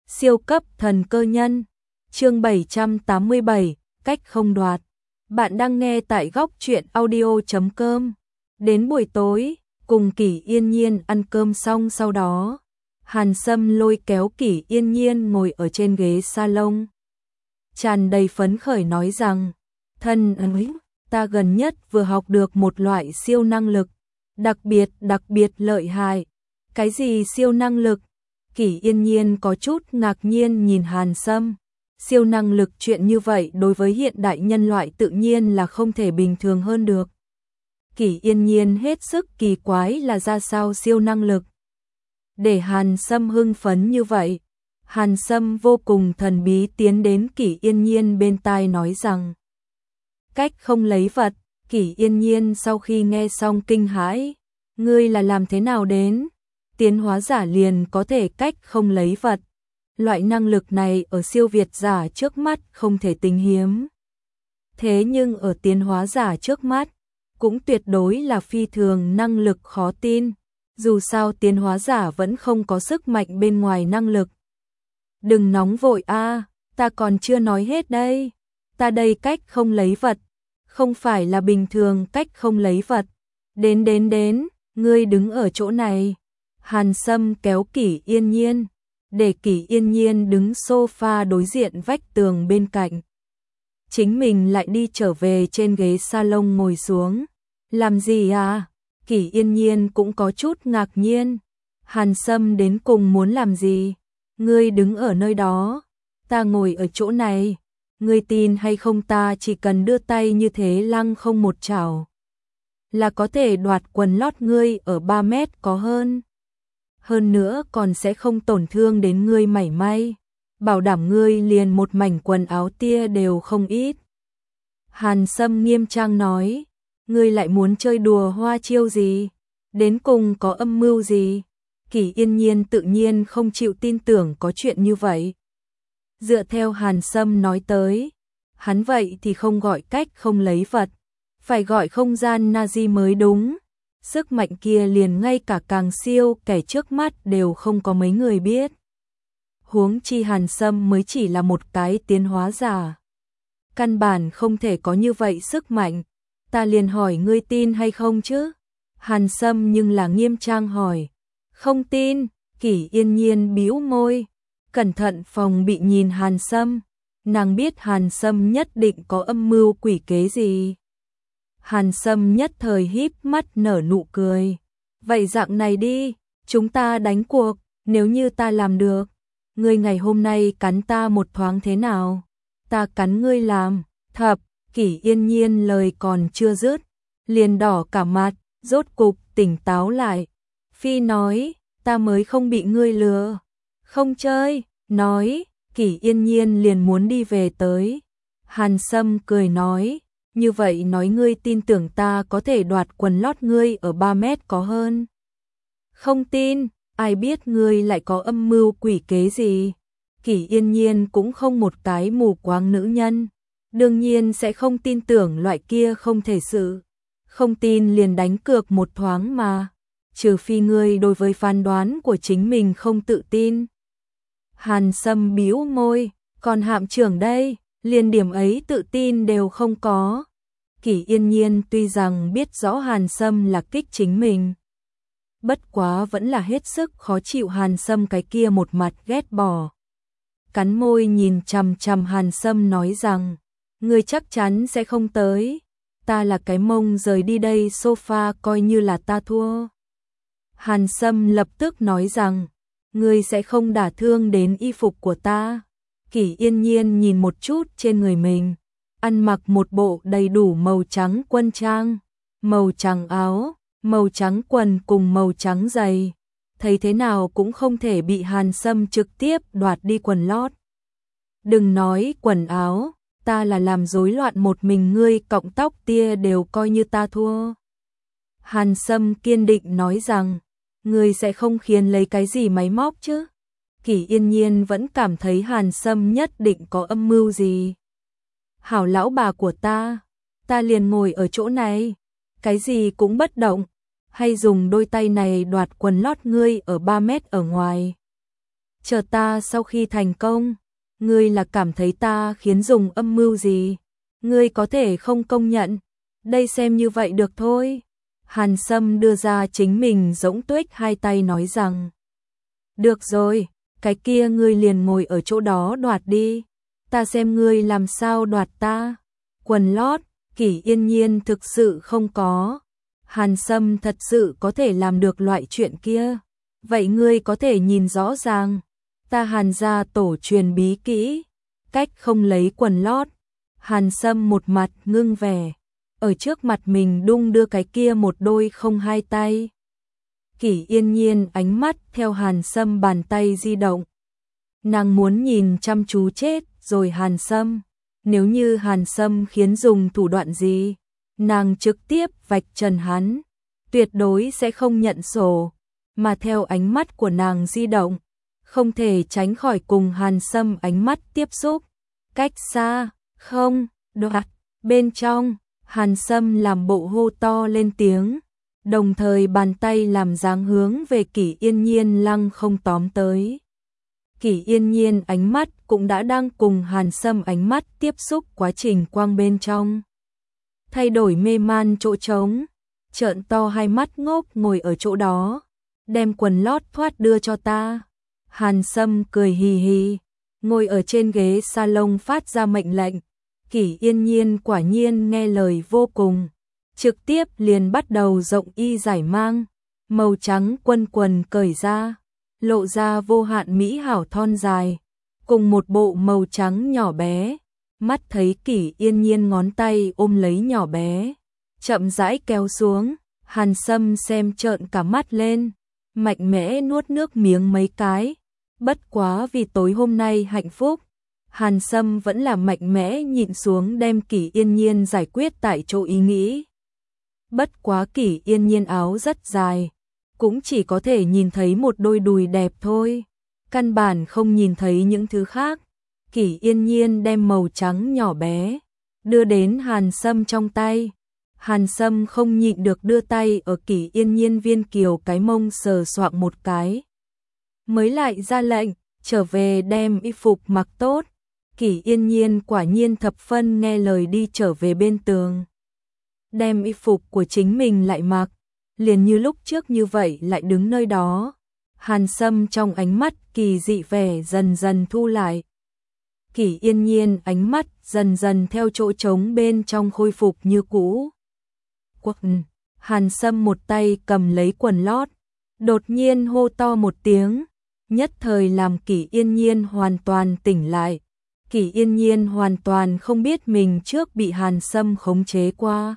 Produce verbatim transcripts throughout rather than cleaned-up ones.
Siêu cấp thần cơ nhân. Chương bảy trăm tám mươi bảy, cách không đoạt. Bạn đang nghe tại góc truyện audio chấm com. Đến buổi tối, cùng Kỷ Yên Nhiên ăn cơm xong sau đó, Hàn Sâm lôi kéo Kỷ Yên Nhiên ngồi ở trên ghế salon. Tràn đầy phấn khởi nói rằng, thân ơi, ta gần nhất vừa học được một loại siêu năng lực, đặc biệt đặc biệt lợi hại. Cái gì siêu năng lực? Kỷ Yên Nhiên có chút ngạc nhiên nhìn Hàn Sâm. Siêu năng lực chuyện như vậy đối với hiện đại nhân loại tự nhiên là không thể bình thường hơn được. Kỷ Yên Nhiên hết sức kỳ quái là ra sao siêu năng lực. Để Hàn Sâm hưng phấn như vậy, Hàn Sâm vô cùng thần bí tiến đến Kỷ Yên Nhiên bên tai nói rằng, cách không lấy vật. Kỷ Yên Nhiên sau khi nghe xong kinh hãi, ngươi là làm thế nào đến? Tiến hóa giả liền có thể cách không lấy vật. Loại năng lực này ở siêu việt giả trước mắt không thể tính hiếm. Thế nhưng ở tiến hóa giả trước mắt, cũng tuyệt đối là phi thường năng lực khó tin. Dù sao tiến hóa giả vẫn không có sức mạnh bên ngoài năng lực. Đừng nóng vội a, ta còn chưa nói hết đây. Ta đây cách không lấy vật, không phải là bình thường cách không lấy vật. Đến đến đến, ngươi đứng ở chỗ này. Hàn Sâm kéo Kỷ Yên Nhiên, để Kỷ Yên Nhiên đứng sofa đối diện vách tường bên cạnh. Chính mình lại đi trở về trên ghế salon ngồi xuống. Làm gì à? Kỷ Yên Nhiên cũng có chút ngạc nhiên. Hàn Sâm đến cùng muốn làm gì? Ngươi đứng ở nơi đó, ta ngồi ở chỗ này. Ngươi tin hay không, ta chỉ cần đưa tay như thế lăng không một chảo là có thể đoạt quần lót ngươi ở ba mét có hơn. Hơn nữa còn sẽ không tổn thương đến ngươi mảy may. Bảo đảm ngươi liền một mảnh quần áo tia đều không ít. Hàn Sâm nghiêm trang nói, ngươi lại muốn chơi đùa hoa chiêu gì? Đến cùng có âm mưu gì? Kỷ Yên Nhiên tự nhiên không chịu tin tưởng có chuyện như vậy. Dựa theo Hàn Sâm nói tới, hắn vậy thì không gọi cách không lấy vật, phải gọi không gian Nazi mới đúng. Sức mạnh kia liền ngay cả càng siêu kẻ trước mắt đều không có mấy người biết. Huống chi Hàn Sâm mới chỉ là một cái tiến hóa giả. Căn bản không thể có như vậy sức mạnh. Ta liền hỏi ngươi tin hay không chứ? Hàn Sâm nhưng là nghiêm trang hỏi. Không tin. Kỷ Yên Nhiên bĩu môi, cẩn thận phòng bị nhìn Hàn Sâm. Nàng biết Hàn Sâm nhất định có âm mưu quỷ kế gì. Hàn Sâm nhất thời híp mắt nở nụ cười. Vậy dạng này đi, chúng ta đánh cuộc, nếu như ta làm được, ngươi ngày hôm nay cắn ta một thoáng thế nào? Ta cắn ngươi làm. Thập. Kỷ Yên Nhiên lời còn chưa dứt, liền đỏ cả mặt, rốt cục tỉnh táo lại. Phi nói, ta mới không bị ngươi lừa. Không chơi, nói, Kỷ Yên Nhiên liền muốn đi về tới. Hàn Sâm cười nói, như vậy nói ngươi tin tưởng ta có thể đoạt quần lót ngươi ở ba mét có hơn. Không tin, ai biết ngươi lại có âm mưu quỷ kế gì. Kỷ Yên Nhiên cũng không một cái mù quáng nữ nhân, đương nhiên sẽ không tin tưởng loại kia không thể sự. Không tin liền đánh cược một thoáng mà, trừ phi ngươi đối với phán đoán của chính mình không tự tin. Hàn Sâm bĩu môi, còn Hạm trưởng đây, liền điểm ấy tự tin đều không có. Kỷ Yên Nhiên tuy rằng biết rõ Hàn Sâm là kích chính mình, bất quá vẫn là hết sức khó chịu Hàn Sâm cái kia một mặt ghét bỏ. Cắn môi nhìn chằm chằm Hàn Sâm nói rằng, ngươi chắc chắn sẽ không tới. Ta là cái mông rời đi đây sofa coi như là ta thua. Hàn Sâm lập tức nói rằng, ngươi sẽ không đả thương đến y phục của ta. Kỷ Yên Nhiên nhìn một chút trên người mình, ăn mặc một bộ đầy đủ màu trắng quân trang, màu trắng áo, màu trắng quần cùng màu trắng giày. Thấy thế nào cũng không thể bị Hàn Sâm trực tiếp đoạt đi quần lót. Đừng nói quần áo, ta là làm rối loạn một mình ngươi cọng tóc tia đều coi như ta thua. Hàn Sâm kiên định nói rằng, ngươi sẽ không khiến lấy cái gì máy móc chứ? Kỷ Yên Nhiên vẫn cảm thấy Hàn Sâm nhất định có âm mưu gì. Hảo lão bà của ta, ta liền ngồi ở chỗ này, cái gì cũng bất động, hay dùng đôi tay này đoạt quần lót ngươi ở ba mét ở ngoài. chờ ta sau khi thành công, ngươi là cảm thấy ta khiến dùng âm mưu gì? Ngươi có thể không công nhận, đây xem như vậy được thôi. Hàn Sâm đưa ra chính mình rỗng tuếch hai tay nói rằng, được rồi, cái kia ngươi liền ngồi ở chỗ đó đoạt đi, ta xem ngươi làm sao đoạt ta. Quần lót, Kỷ Yên Nhiên thực sự không có. Hàn Sâm thật sự có thể làm được loại chuyện kia. Vậy ngươi có thể nhìn rõ ràng, ta Hàn gia tổ truyền bí kỹ, cách không lấy quần lót. Hàn Sâm một mặt ngưng vẻ, ở trước mặt mình đung đưa cái kia một đôi không hai tay. Kỷ Yên Nhiên ánh mắt theo Hàn Sâm bàn tay di động. Nàng muốn nhìn chăm chú chết rồi Hàn Sâm. Nếu như Hàn Sâm khiến dùng thủ đoạn gì, nàng trực tiếp vạch trần hắn, tuyệt đối sẽ không nhận sổ. Mà theo ánh mắt của nàng di động, không thể tránh khỏi cùng Hàn Sâm ánh mắt tiếp xúc. Cách xa, không, đoạt, bên trong, Hàn Sâm làm bộ hô to lên tiếng, đồng thời bàn tay làm dáng hướng về Kỷ Yên Nhiên lăng không tóm tới. Kỷ Yên Nhiên ánh mắt cũng đã đang cùng Hàn Sâm ánh mắt tiếp xúc quá trình quang bên trong. Thay đổi mê man chỗ trống, trợn to hai mắt ngốc ngồi ở chỗ đó, đem quần lót thoát đưa cho ta. Hàn Sâm cười hì hì, ngồi ở trên ghế salon phát ra mệnh lệnh. Kỷ Yên Nhiên quả nhiên nghe lời vô cùng, trực tiếp liền bắt đầu rộng y giải mang, màu trắng quân quần cởi ra, lộ ra vô hạn mỹ hảo thon dài, cùng một bộ màu trắng nhỏ bé. Mắt thấy Kỷ Yên Nhiên ngón tay ôm lấy nhỏ bé, chậm rãi kéo xuống, Hàn Sâm xem trợn cả mắt lên, mạnh mẽ nuốt nước miếng mấy cái. Bất quá vì tối hôm nay hạnh phúc, Hàn Sâm vẫn là mạnh mẽ nhịn xuống đem Kỷ Yên Nhiên giải quyết tại chỗ ý nghĩ. Bất quá Kỷ Yên Nhiên áo rất dài, cũng chỉ có thể nhìn thấy một đôi đùi đẹp thôi, căn bản không nhìn thấy những thứ khác. Kỷ Yên Nhiên đem màu trắng nhỏ bé đưa đến Hàn Sâm trong tay. Hàn Sâm không nhịn được đưa tay ở Kỷ Yên Nhiên viên kiều cái mông sờ soạng một cái, mới lại ra lệnh trở về đem y phục mặc tốt. Kỷ Yên Nhiên quả nhiên thập phân nghe lời đi trở về bên tường, đem y phục của chính mình lại mặc, liền như lúc trước như vậy lại đứng nơi đó. Hàn Sâm trong ánh mắt kỳ dị vẻ dần dần thu lại. Kỷ Yên Nhiên ánh mắt dần dần theo chỗ trống bên trong khôi phục như cũ. Quần, Hàn Sâm một tay cầm lấy quần lót, đột nhiên hô to một tiếng, nhất thời làm Kỷ Yên Nhiên hoàn toàn tỉnh lại. Kỷ Yên Nhiên hoàn toàn không biết mình trước bị Hàn Sâm khống chế qua,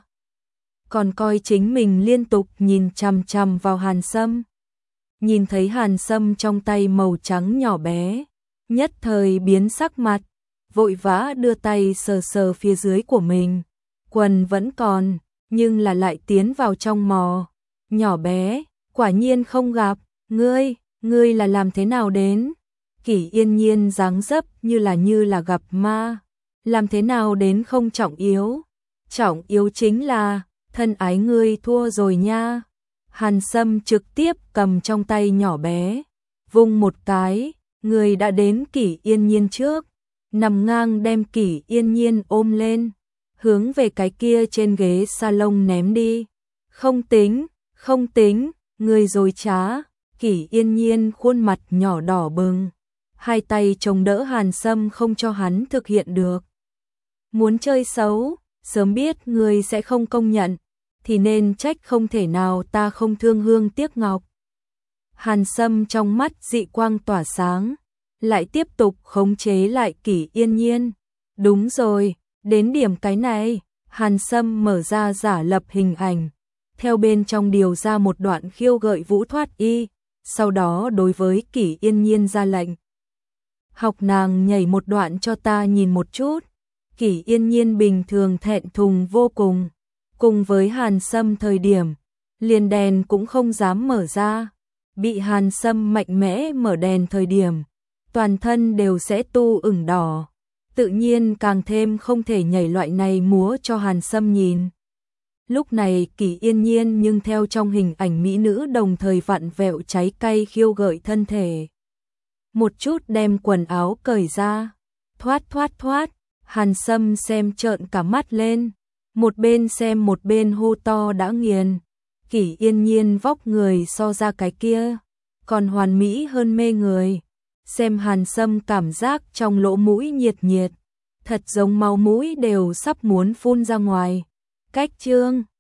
còn coi chính mình liên tục nhìn chằm chằm vào Hàn Sâm. Nhìn thấy Hàn Sâm trong tay màu trắng nhỏ bé, nhất thời biến sắc mặt, vội vã đưa tay sờ sờ phía dưới của mình. Quần vẫn còn, nhưng là lại tiến vào trong mò. Nhỏ bé, quả nhiên không gặp, ngươi, ngươi là làm thế nào đến? Kỷ Yên Nhiên dáng dấp như là như là gặp ma, làm thế nào đến không trọng yếu? Trọng yếu chính là, thân ái ngươi thua rồi nha. Hàn Sâm trực tiếp cầm trong tay nhỏ bé, vung một cái, người đã đến Kỷ Yên Nhiên trước, nằm ngang đem Kỷ Yên Nhiên ôm lên, hướng về cái kia trên ghế salon ném đi. Không tính, không tính, người dối trá. Kỷ Yên Nhiên khuôn mặt nhỏ đỏ bừng, hai tay chống đỡ Hàn Sâm không cho hắn thực hiện được. Muốn chơi xấu, sớm biết người sẽ không công nhận, thì nên trách không thể nào ta không thương hương tiếc ngọc. Hàn Sâm trong mắt dị quang tỏa sáng, lại tiếp tục khống chế lại Kỷ Yên Nhiên. Đúng rồi, đến điểm cái này, Hàn Sâm mở ra giả lập hình ảnh, theo bên trong điều ra một đoạn khiêu gợi vũ thoát y, sau đó đối với Kỷ Yên Nhiên ra lệnh. Học nàng nhảy một đoạn cho ta nhìn một chút. Kỷ Yên Nhiên bình thường thẹn thùng vô cùng, cùng với Hàn Sâm thời điểm, liền đèn cũng không dám mở ra, bị Hàn Sâm mạnh mẽ mở đèn thời điểm, toàn thân đều sẽ tu ửng đỏ, tự nhiên càng thêm không thể nhảy loại này múa cho Hàn Sâm nhìn. Lúc này Kỷ Yên Nhiên nhưng theo trong hình ảnh mỹ nữ đồng thời vặn vẹo cháy cay khiêu gợi thân thể. một chút đem quần áo cởi ra. Thoát thoát thoát, Hàn Sâm xem trợn cả mắt lên, một bên xem một bên hô to đã nghiền. Kỷ Yên Nhiên vóc người so ra cái kia, còn hoàn mỹ hơn mê người. Xem Hàn Sâm cảm giác trong lỗ mũi nhiệt nhiệt, thật giống máu mũi đều sắp muốn phun ra ngoài. Cách chương